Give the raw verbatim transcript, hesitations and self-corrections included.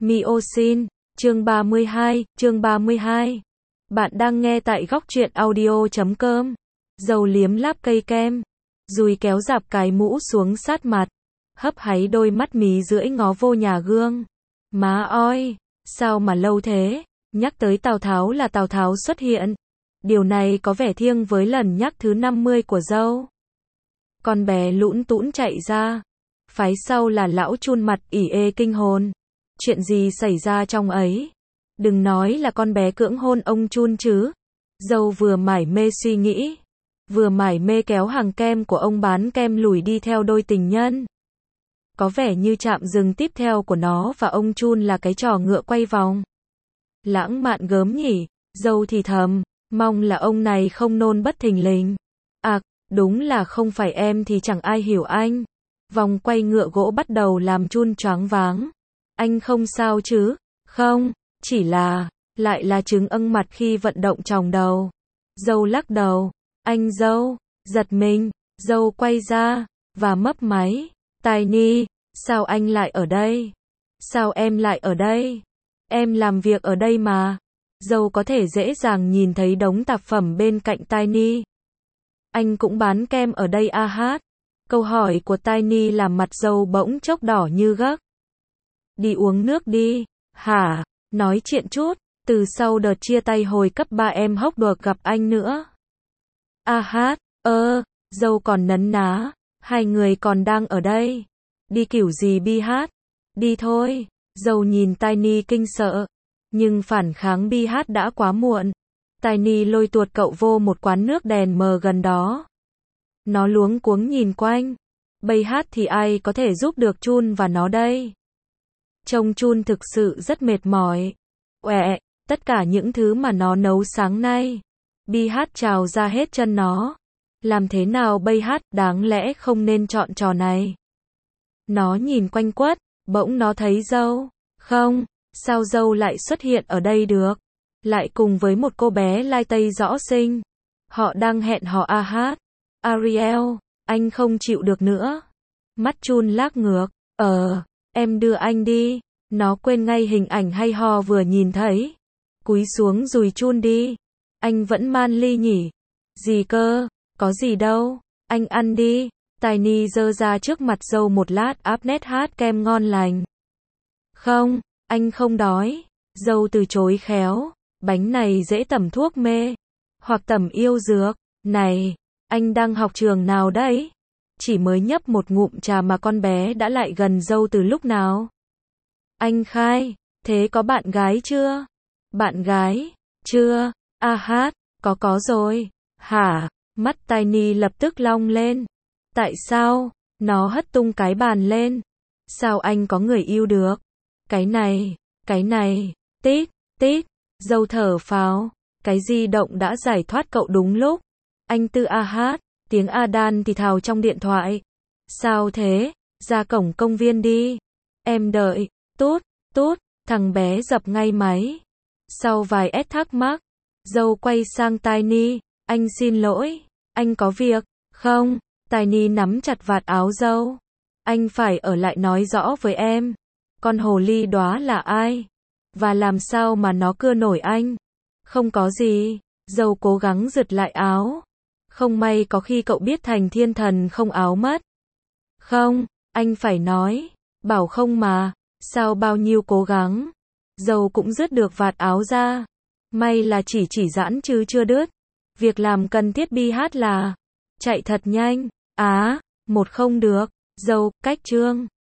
Miosin, chương ba mươi hai, chương ba mươi hai. Bạn đang nghe tại góc truyện audio chấm com. Dâu liếm láp cây kem, dùi kéo dạp cái mũ xuống sát mặt, hấp háy đôi mắt mí rưỡi ngó vô nhà gương. Má oi, sao mà lâu thế? Nhắc tới Tào Tháo là Tào Tháo xuất hiện. Điều này có vẻ thiêng với lần nhắc thứ năm mươi của dâu. Con bé lũn tũn chạy ra. Phái sau là lão chun mặt ỉ ê kinh hồn. Chuyện gì xảy ra trong ấy? Đừng nói là con bé cưỡng hôn ông chun chứ. Dâu vừa mải mê suy nghĩ, vừa mải mê kéo hàng kem của ông bán kem lùi đi theo đôi tình nhân. Có vẻ như trạm dừng tiếp theo của nó và ông chun là cái trò ngựa quay vòng. Lãng mạn gớm nhỉ, dâu thì thầm, mong là ông này không nôn bất thình lình. À, đúng là không phải em thì chẳng ai hiểu anh. Vòng quay ngựa gỗ bắt đầu làm chun choáng váng. Anh không sao chứ? Không, chỉ là, lại là chứng âng mặt khi vận động tròng đầu. Dâu lắc đầu, anh dâu, giật mình, dâu quay ra, và mấp máy. Tiny, sao anh lại ở đây? Sao em lại ở đây? Em làm việc ở đây mà. Dâu có thể dễ dàng nhìn thấy đống tạp phẩm bên cạnh Tiny. Anh cũng bán kem ở đây à hát? Câu hỏi của Tiny làm mặt dâu bỗng chốc đỏ như gấc. Đi uống nước đi. Hả? Nói chuyện chút. Từ sau đợt chia tay hồi cấp ba em hốc được gặp anh nữa. À hát, ơ, dâu còn nấn ná. Hai người còn đang ở đây. Đi kiểu gì bi hát? Đi thôi. Dâu nhìn Tiny kinh sợ. Nhưng phản kháng bi hát đã quá muộn. Tiny lôi tuột cậu vô một quán nước đèn mờ gần đó. Nó luống cuống nhìn quanh. Bây hát thì ai có thể giúp được chun và nó đây? Trông chun thực sự rất mệt mỏi. Uẹ, tất cả những thứ mà nó nấu sáng nay. Bi hát trào ra hết chân nó. Làm thế nào bây hát, đáng lẽ không nên chọn trò này. Nó nhìn quanh quất, bỗng nó thấy dâu. Không, sao dâu lại xuất hiện ở đây được? Lại cùng với một cô bé lai tây rõ xinh. Họ đang hẹn hò à hát. Ariel, anh không chịu được nữa. Mắt chun lác ngược. Ờ, em đưa anh đi. Nó quên ngay hình ảnh hay ho vừa nhìn thấy. Cúi xuống dùi chun đi. Anh vẫn man ly nhỉ? Gì cơ? Có gì đâu. Anh ăn đi. Tiny giơ ra trước mặt dâu một lát áp nét hát kem ngon lành. Không, anh không đói. Dâu từ chối khéo. Bánh này dễ tẩm thuốc mê. Hoặc tẩm yêu dược. Này, anh đang học trường nào đấy? Chỉ mới nhấp một ngụm trà mà con bé đã lại gần dâu từ lúc nào? Anh khai, thế có bạn gái chưa? Bạn gái? Chưa. À hát, có có rồi. Hả? Mắt Tiny lập tức long lên. Tại sao? Nó hất tung cái bàn lên. Sao anh có người yêu được? Cái này, cái này, tít, tít. Dâu thở phào. Cái di động đã giải thoát cậu đúng lúc. Anh tư a hát, tiếng Adan thì thào trong điện thoại. Sao thế? Ra cổng công viên đi. Em đợi. Tút, tút, thằng bé dập ngay máy. Sau vài ét thắc mắc, dâu quay sang Tiny. Anh xin lỗi, anh có việc, không? Tiny nắm chặt vạt áo dâu. Anh phải ở lại nói rõ với em. Con hồ ly đó là ai? Và làm sao mà nó cưa nổi anh? Không có gì. Dâu cố gắng giật lại áo. Không may có khi cậu biết thành thiên thần không áo mất. Không, anh phải nói. Bảo không mà. Sao bao nhiêu cố gắng. Dâu cũng dứt được vạt áo ra. May là chỉ chỉ giãn chứ chưa đứt. Việc làm cần thiết bi hát là chạy thật nhanh. Á, à, một không được. Dâu, cách chương.